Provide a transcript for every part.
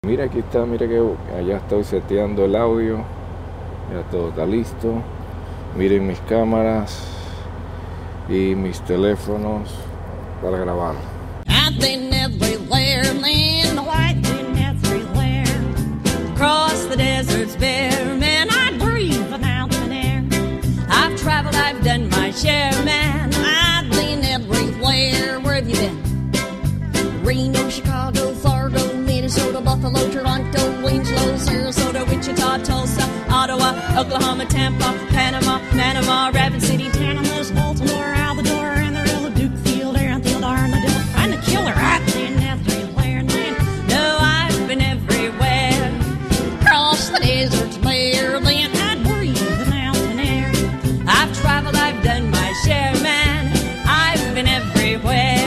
Mira, aquí está, mira que allá estoy seteando el audio. Ya todo está listo. Miren mis cámaras y mis teléfonos para grabar. I've been everywhere, man. I've been everywhere. Across the deserts bare, man. I breathe the mountain air. I've traveled, I've done my share, man. I've been everywhere. Where have you been? Reno, Chicago, Fargo, Minnesota, Buffalo, Toronto, Winslow, Sarasota, Wichita, Tulsa, Ottawa, Oklahoma, Tampa, Panama, Rapid City, Tanamus, Baltimore, Alvador, Amarillo, Dukefield, Aranfield, Armadillo, and the killer. I've been everywhere, man. No, I've been everywhere. Across the deserts bare, then I'd breathe the mountain air. I've traveled, I've done my share, man. I've been everywhere.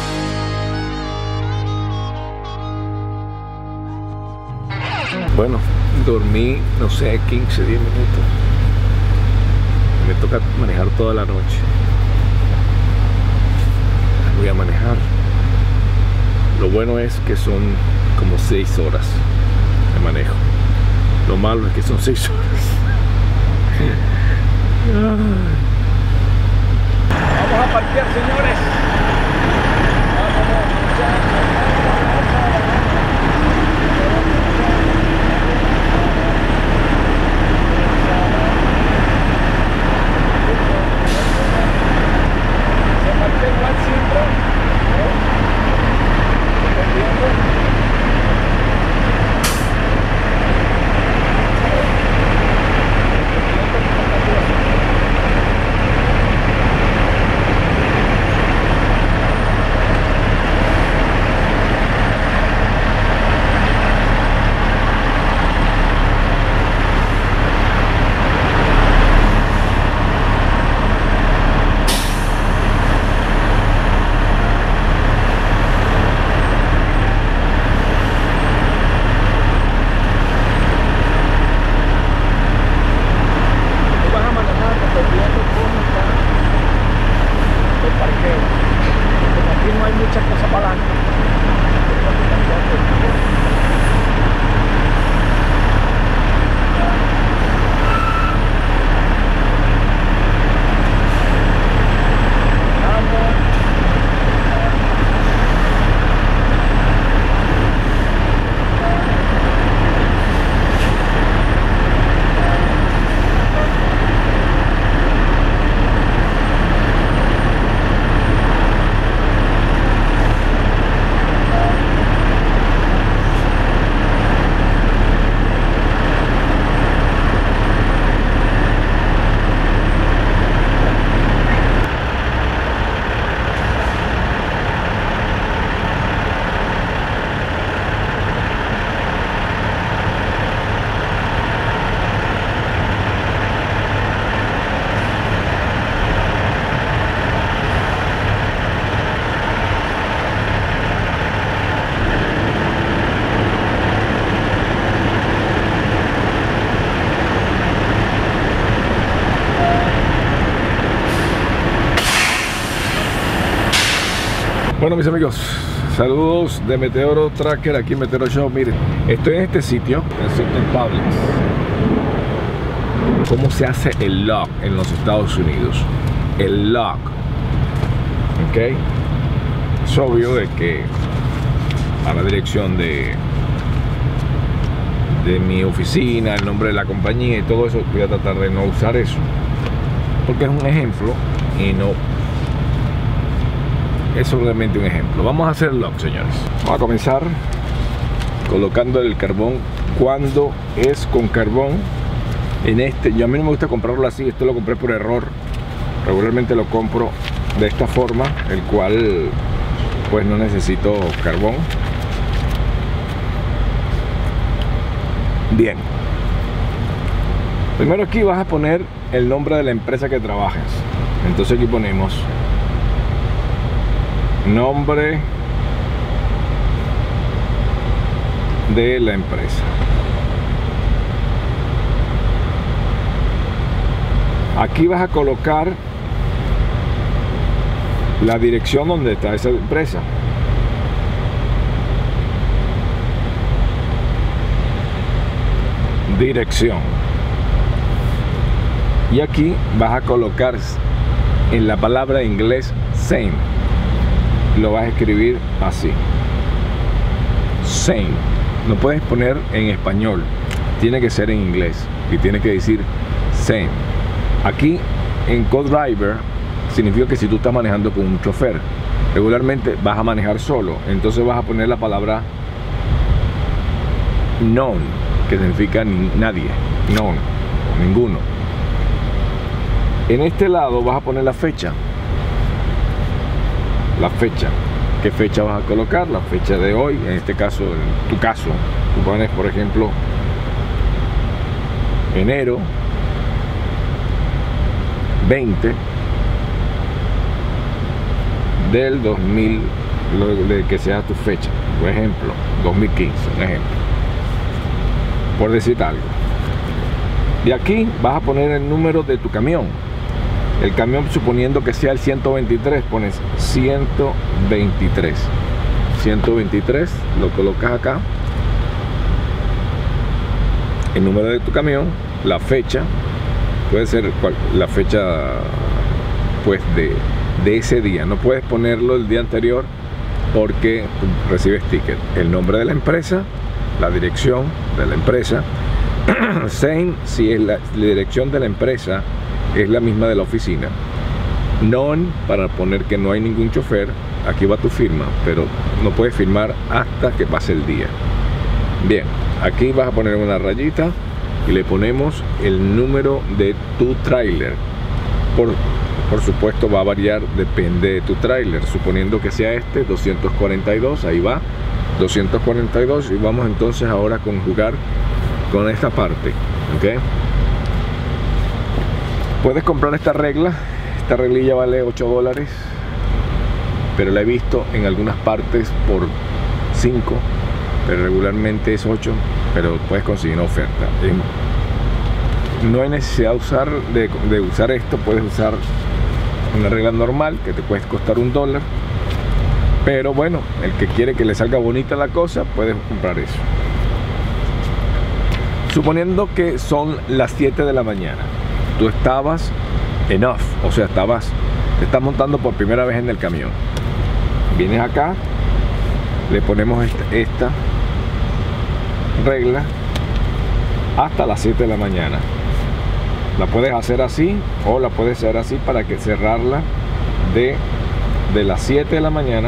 Bueno, dormí, no sé, 15, 10 minutos. Me toca manejar toda la noche. Voy a manejar. Lo bueno es que son como 6 horas de manejo. Lo malo es que son 6 horas. Vamos a parquear, señores. Bueno, mis amigos, saludos de Meteoro Tracker, aquí en Meteoro Show. Miren, estoy en este sitio, en Publix. ¿Cómo se hace el lock en los Estados Unidos? El lock, ¿ok? Es obvio de que a la dirección de mi oficina, el nombre de la compañía y todo eso, voy a tratar de no usar eso, porque es un ejemplo y no es solamente un ejemplo. Vamos a hacer el lock, señores. Vamos a comenzar colocando el carbón. Cuando es con carbón, en a mí no me gusta comprarlo así. Esto lo compré por error. Regularmente lo compro de esta forma, el cual pues no necesito carbón. Bien, primero aquí vas a poner el nombre de la empresa que trabajes. Entonces aquí ponemos nombre de la empresa. Aquí vas a colocar la dirección donde está esa empresa. dirección. Y aquí vas a colocar en la palabra en inglés same. Lo vas a escribir así. Same. No puedes poner en español. Tiene que ser en inglés. Y tiene que decir same. Aquí en Co-Driver significa que si tú estás manejando con un chofer, regularmente vas a manejar solo. Entonces vas a poner la palabra none, que significa nadie. None. Ninguno. En este lado vas a poner la fecha. La fecha. ¿Qué fecha vas a colocar? La fecha de hoy. En este caso, en tu caso, tú pones, por ejemplo, enero 20 del 2000, de que sea tu fecha. Por ejemplo, 2015, un ejemplo. Por decir algo. De aquí vas a poner el número de tu camión. El camión, suponiendo que sea el 123, pones 123. 123, lo colocas acá. El número de tu camión, la fecha, puede ser la fecha pues de ese día. No puedes ponerlo el día anterior porque recibes ticket. El nombre de la empresa, la dirección de la empresa. Same, si es la dirección de la empresa es la misma de la oficina. None, para poner que no hay ningún chofer. Aquí va tu firma, pero no puedes firmar hasta que pase el día. Bien, aquí vas a poner una rayita y le ponemos el número de tu tráiler. Por supuesto va a variar, depende de tu tráiler. Suponiendo que sea este, 242, ahí va, 242. Y vamos entonces ahora a conjugar con esta parte, ¿ok? Puedes comprar esta regla. Esta reglilla vale $8, pero la he visto en algunas partes por 5, pero regularmente es 8, pero puedes conseguir una oferta. No hay necesidad de usar esto. Puedes usar una regla normal que te puede costar $1, pero bueno, el que quiere que le salga bonita la cosa, puedes comprar eso. Suponiendo que son las 7 de la mañana, tú estabas en off, o sea, te estás montando por primera vez en el camión. Vienes acá, le ponemos esta regla hasta las 7 de la mañana. La puedes hacer así o la puedes hacer así para que cerrarla de las 7 de la mañana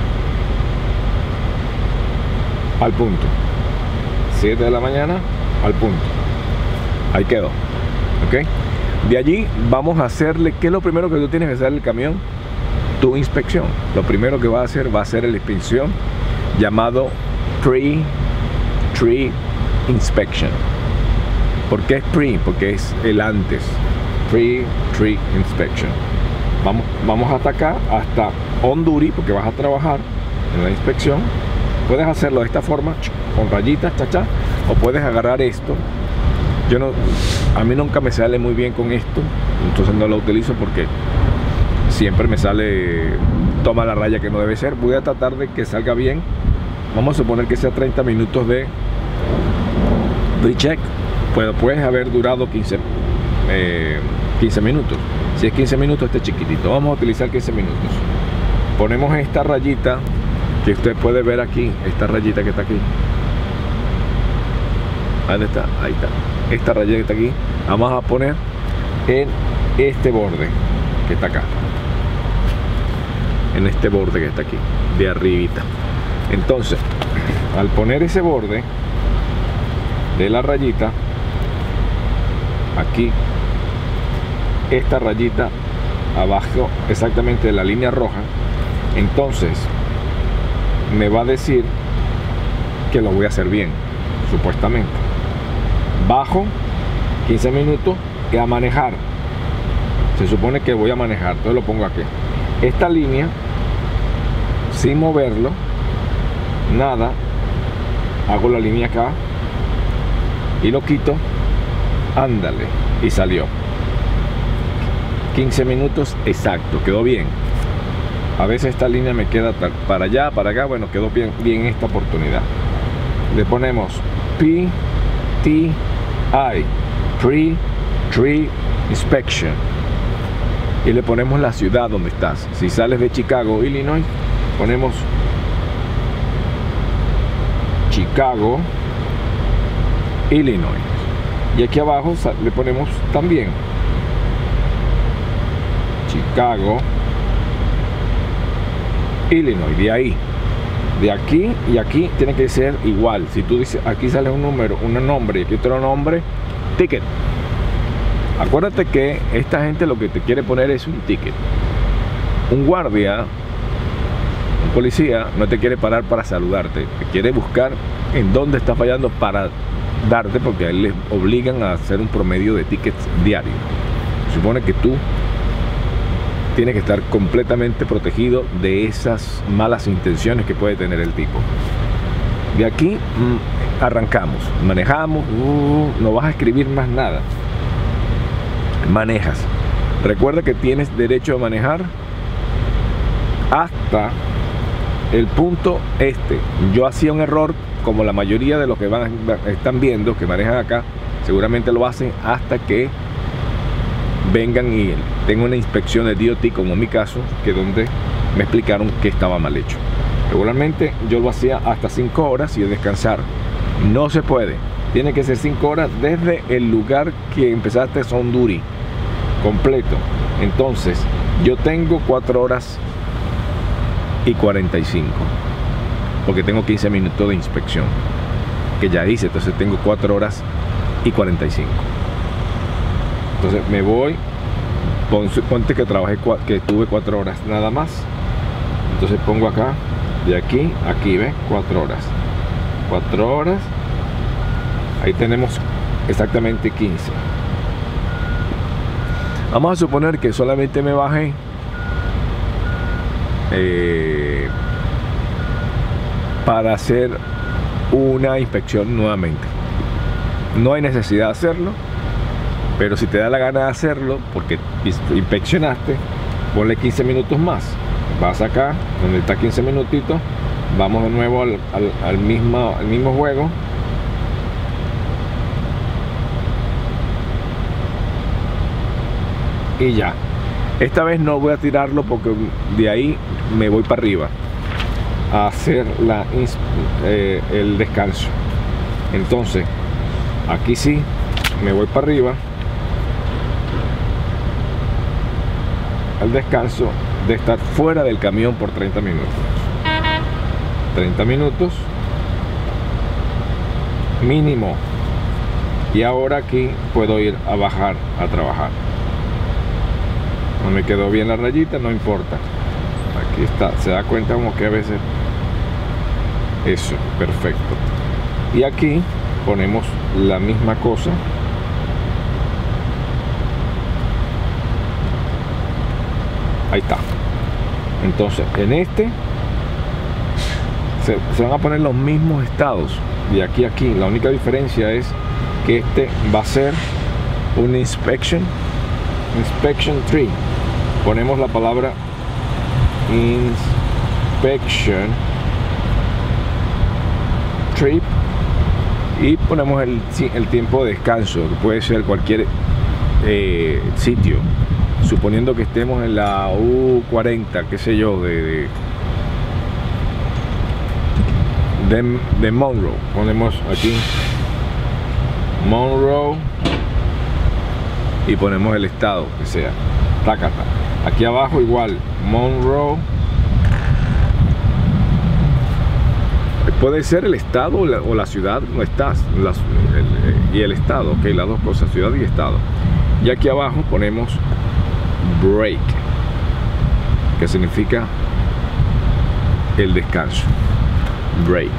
al punto. 7 de la mañana al punto. Ahí quedó. ¿Ok? De allí vamos a hacerle, ¿qué es lo primero que tú tienes que hacer el camión? Tu inspección. Lo primero que va a hacer la inspección llamado pre-tree inspection. ¿Por qué es pre? Porque es el antes. Pre-tree inspection. Vamos hasta acá, hasta on duty, porque vas a trabajar en la inspección. Puedes hacerlo de esta forma, con rayitas, chacha, o puedes agarrar esto. A mí nunca me sale muy bien con esto, entonces no lo utilizo porque siempre me sale, toma la raya que no debe ser. Voy a tratar de que salga bien. Vamos a suponer que sea 30 minutos de pre-check. Puedes haber durado 15 minutos. Si es 15 minutos, este chiquitito. Vamos a utilizar 15 minutos. Ponemos esta rayita que usted puede ver aquí, esta rayita que está aquí. ¿Dónde está? Ahí está. Esta rayita que está aquí, vamos a poner en este borde que está acá. En este borde que está aquí, de arribita. Entonces, al poner ese borde de la rayita, aquí, esta rayita abajo, exactamente de la línea roja, entonces me va a decir que lo voy a hacer bien, supuestamente. Bajo 15 minutos y a manejar. Se supone que voy a manejar, entonces lo pongo aquí. Esta línea, sin moverlo, nada, hago la línea acá y lo quito, ándale, y salió. 15 minutos exacto, quedó bien. A veces esta línea me queda para allá, para acá, bueno, quedó bien esta oportunidad. Le ponemos P, T, I, Tree Inspection, y le ponemos la ciudad donde estás. Si sales de Chicago, Illinois, ponemos Chicago, Illinois, y aquí abajo le ponemos también Chicago, Illinois. De ahí, de aquí y aquí tiene que ser igual. Si tú dices, aquí sale un número, un nombre y aquí otro nombre, ticket. Acuérdate que esta gente lo que te quiere poner es un ticket. Un guardia, un policía, no te quiere parar para saludarte, te quiere buscar en dónde está fallando para darte, porque a él les obligan a hacer un promedio de tickets diario. Se supone que tú tienes que estar completamente protegido de esas malas intenciones que puede tener el tipo. De aquí arrancamos, manejamos, no vas a escribir más nada. Manejas. Recuerda que tienes derecho a manejar hasta el punto este. Yo hacía un error, como la mayoría de los que están viendo, que manejan acá, seguramente lo hacen hasta que vengan y tengan una inspección de DOT, como en mi caso, que donde me explicaron que estaba mal hecho. Regularmente yo lo hacía hasta 5 horas y descansar. No se puede. Tiene que ser 5 horas desde el lugar que empezaste on duty completo. Entonces yo tengo 4 horas y 45, porque tengo 15 minutos de inspección que ya hice. Entonces tengo 4 horas y 45. Entonces me voy, ponte que trabajé, que estuve 4 horas nada más. Entonces pongo acá, de aquí a aquí, ¿ves? 4 horas. 4 horas. Ahí tenemos exactamente 15. Vamos a suponer que solamente me bajé para hacer una inspección nuevamente. No hay necesidad de hacerlo, pero si te da la gana de hacerlo porque inspeccionaste, ponle 15 minutos más. Vas acá, donde está 15 minutitos, vamos de nuevo al mismo juego. Y ya, esta vez no voy a tirarlo porque de ahí me voy para arriba a hacer el descanso. Entonces aquí sí me voy para arriba al descanso de estar fuera del camión por 30 minutos. 30 minutos mínimo. Y ahora aquí puedo ir a bajar a trabajar. No me quedó bien la rayita, no importa. Aquí está, se da cuenta como que a veces eso, perfecto. Y aquí ponemos la misma cosa. Ahí está. Entonces en este se van a poner los mismos estados de aquí a aquí. La única diferencia es que este va a ser un inspection 3. Ponemos la palabra inspection trip y ponemos el tiempo de descanso, que puede ser cualquier sitio, suponiendo que estemos en la U40, qué sé yo, de Monroe. Ponemos aquí Monroe y ponemos el estado que sea. Tácata. Aquí abajo igual, Monroe. Puede ser el estado o la ciudad, no estás, y el estado, ok, las dos cosas, ciudad y estado. Y aquí abajo ponemos break, que significa el descanso. Break.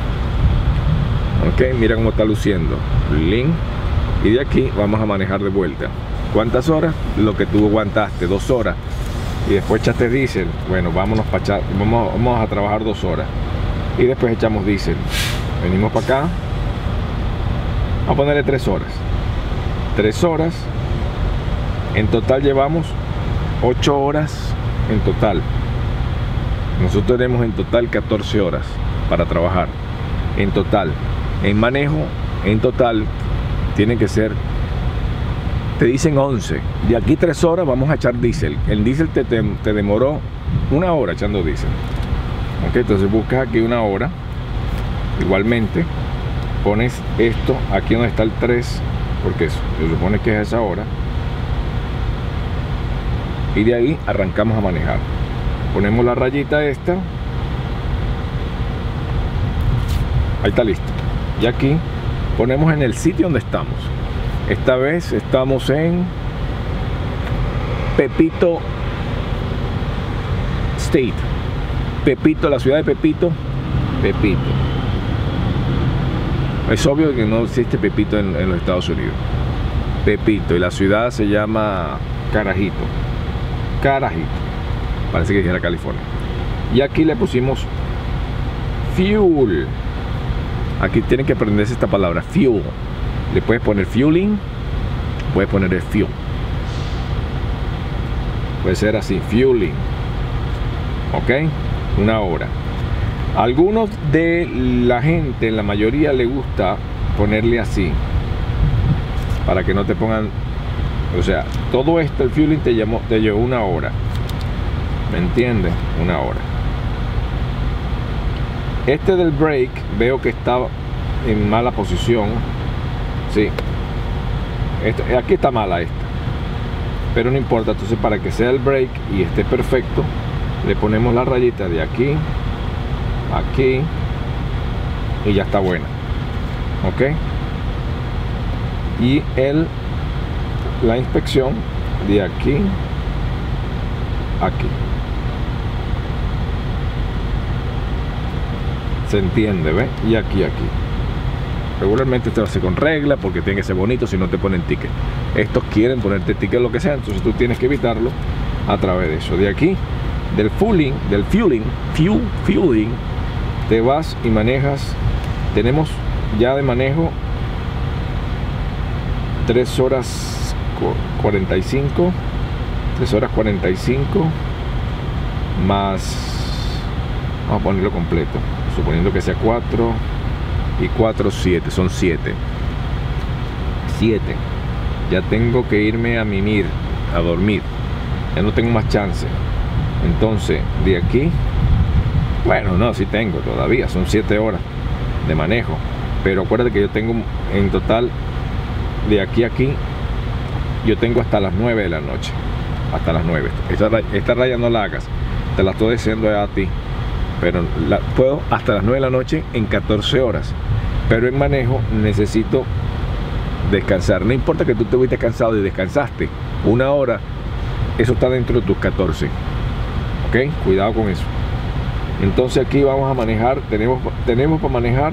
Ok, mira cómo está luciendo. Link. Y de aquí vamos a manejar de vuelta. ¿Cuántas horas? Lo que tú aguantaste, 2 horas. Y después echaste diésel. Bueno, vámonos para echar, vamos a trabajar 2 horas. Y después echamos diésel. Venimos para acá. Vamos a ponerle 3 horas. 3 horas. En total llevamos 8 horas en total. Nosotros tenemos en total 14 horas para trabajar. En total. En manejo, en total, tiene que ser, te dicen 11, de aquí 3 horas vamos a echar diésel. El diésel te demoró 1 hora echando diésel. Ok, entonces buscas aquí 1 hora. Igualmente pones esto aquí donde está el 3, porque se supone que es esa hora, y de ahí arrancamos a manejar. Ponemos la rayita esta, ahí está listo, y aquí ponemos en el sitio donde estamos. Esta vez estamos en Pepito State, Pepito, la ciudad de Pepito. Es obvio que no existe Pepito en los Estados Unidos. Pepito, y la ciudad se llama Carajito. Parece que dijera California. Y aquí le pusimos fuel. Aquí tienen que aprenderse esta palabra, fuel. Le puedes poner fueling, puedes poner el fuel. Puede ser así, fueling. Ok, 1 hora. Algunos de la gente, la mayoría le gusta ponerle así, para que no te pongan, o sea, todo esto, el fueling te llevó 1 hora. ¿Me entiendes? 1 hora. Este del brake veo que está en mala posición. Sí, aquí está mala esta, pero no importa. Entonces, para que sea el brake y esté perfecto, le ponemos la rayita de aquí, aquí, y ya está buena. Ok, y la inspección de aquí, aquí. Se entiende, ¿ves? Y aquí. Regularmente esto se hace con regla porque tiene que ser bonito, si no te ponen ticket. Estos quieren ponerte ticket, lo que sea, entonces tú tienes que evitarlo a través de eso. De aquí, del fueling, te vas y manejas. Tenemos ya de manejo 3 horas 45, 3 horas 45 más, vamos a ponerlo completo, suponiendo que sea 4 y 4, 7, son 7. Ya tengo que irme a mimir, a dormir, ya no tengo más chance. Entonces, de aquí, bueno, no, sí tengo todavía, son 7 horas de manejo, pero acuérdate que yo tengo en total, de aquí a aquí, yo tengo hasta las 9 de la noche, hasta las 9. Esta raya no la hagas, te la estoy diciendo a ti, pero puedo hasta las 9 de la noche en 14 horas, pero en manejo necesito descansar. No importa que tú te fuiste cansado y descansaste 1 hora, eso está dentro de tus 14. Ok, cuidado con eso. Entonces aquí vamos a manejar, tenemos para manejar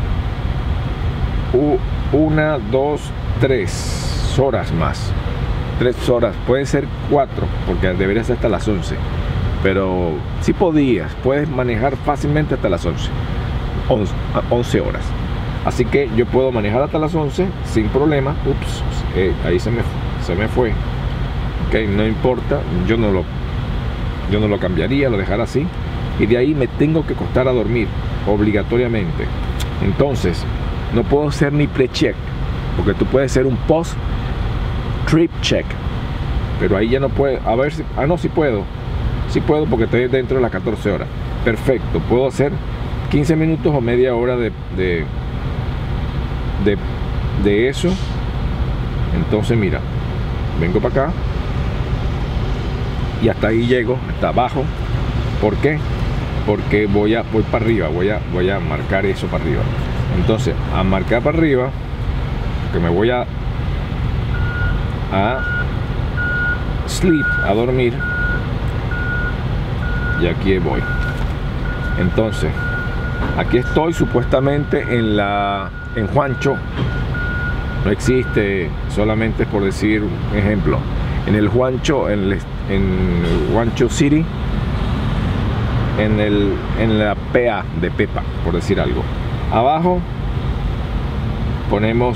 1, 2, 3 horas más. 3 horas, pueden ser 4, porque debería ser hasta las 11. Pero si puedes manejar fácilmente hasta las 11 horas. Así que yo puedo manejar hasta las 11 sin problema. Ups, ahí se me fue. Ok, no importa, yo no lo cambiaría, lo dejaré así. Y de ahí me tengo que acostar a dormir, obligatoriamente. Entonces, no puedo hacer ni pre-check, porque tú puedes hacer un post-trip check. Pero ahí ya no puedo, a ver si, no, sí puedo. Sí puedo porque estoy dentro de las 14 horas. Perfecto, puedo hacer 15 minutos o media hora de eso. Entonces mira, vengo para acá y hasta ahí llego, hasta abajo. ¿Por qué? Porque voy para arriba, voy a marcar eso para arriba. Entonces, a marcar para arriba, que me voy a sleep, a dormir. Y aquí voy. Entonces, aquí estoy supuestamente en Juancho. No existe, solamente por decir un ejemplo. En el Juancho, en Juancho City, en la PA de Pepa, por decir algo. Abajo ponemos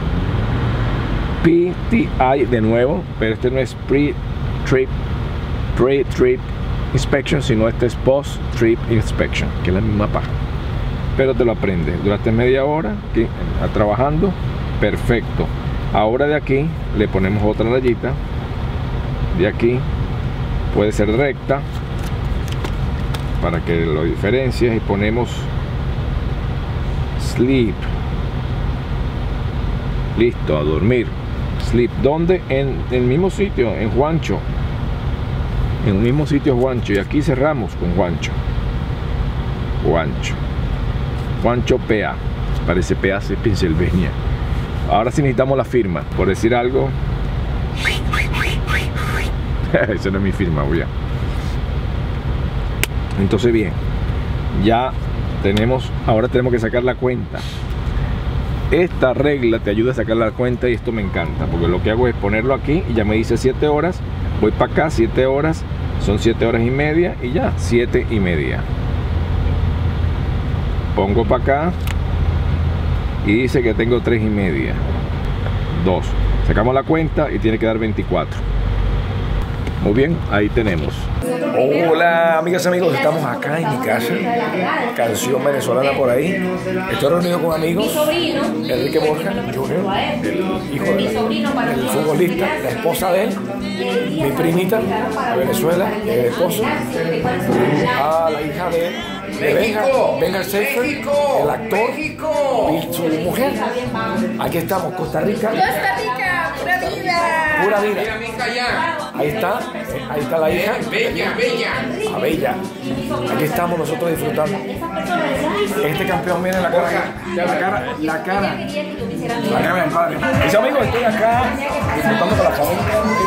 PTI de nuevo, pero este no es pre-trip inspection, sino este es post-trip inspection, que es la misma paja, pero te lo aprendes. Duraste media hora aquí, trabajando, Perfecto. Ahora de aquí le ponemos otra rayita. De aquí puede ser recta para que lo diferencies, y ponemos sleep. Listo, a dormir. Sleep, ¿dónde? En el mismo sitio, en Juancho. En el mismo sitio Juancho. Y aquí cerramos con Juancho. Juancho PA. Parece PA de Pennsylvania. Ahora sí necesitamos la firma, por decir algo. Esa no es mi firma, voy a. Entonces bien, ya tenemos, ahora tenemos que sacar la cuenta. Esta regla te ayuda a sacar la cuenta y esto me encanta, porque lo que hago es ponerlo aquí y ya me dice 7 horas, voy para acá, 7 horas, son 7 horas y media y ya, 7 y media. Pongo para acá y dice que tengo 3 y media. 2. Sacamos la cuenta y tiene que dar 24. Muy bien, ahí tenemos. Hola amigas y amigos, estamos acá en mi casa. Canción venezolana por ahí. Estoy reunido con amigos. Enrique Borja Jr., el hijo del futbolista, la esposa de él, mi primita de Venezuela, el esposo, a la hija de Benja Seifer, el actor, y su mujer. Aquí estamos, Costa Rica. Pura vida. Ahí está la hija. Bella. Aquí estamos nosotros disfrutando. Este campeón viene la cara del padre. Mis amigos, estoy acá disfrutando con la familia.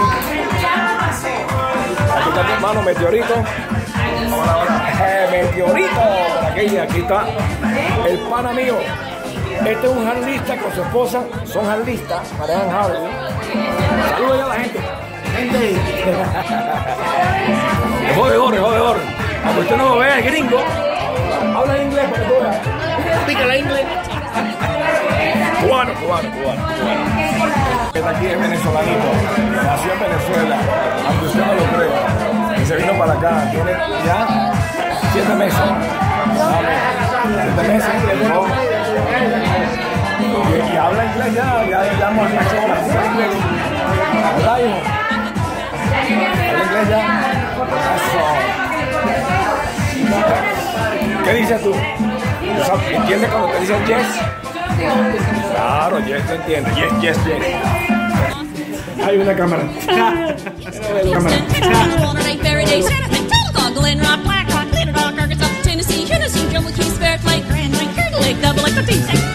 Aquí está mi hermano Meteorito. Hola. Meteorito. Aquí está el pana mío. Este es un jarlista con su esposa. Son jarlistas, manejan Harley. Saludos ya a la gente. Jodedor. Aunque usted no lo vea, es gringo. Habla inglés para que tú veas. Explícale inglés. Cubano. Este aquí es venezolanito. Nació en Venezuela, aunque usted no lo crea. Y se vino para acá. Tiene ya 7 meses. 7 meses. Y habla inglés ya estamos en la escuela. Habla, hijo. Habla inglés ya. ¿Qué dices tú? ¿Entiendes cuando te dicen yes? Claro, yes te entiende. Yes. Hay una cámara. Tennessee, Joe McKee, Spirit Lake, Grand Lake, Crater Lake, Double Lake,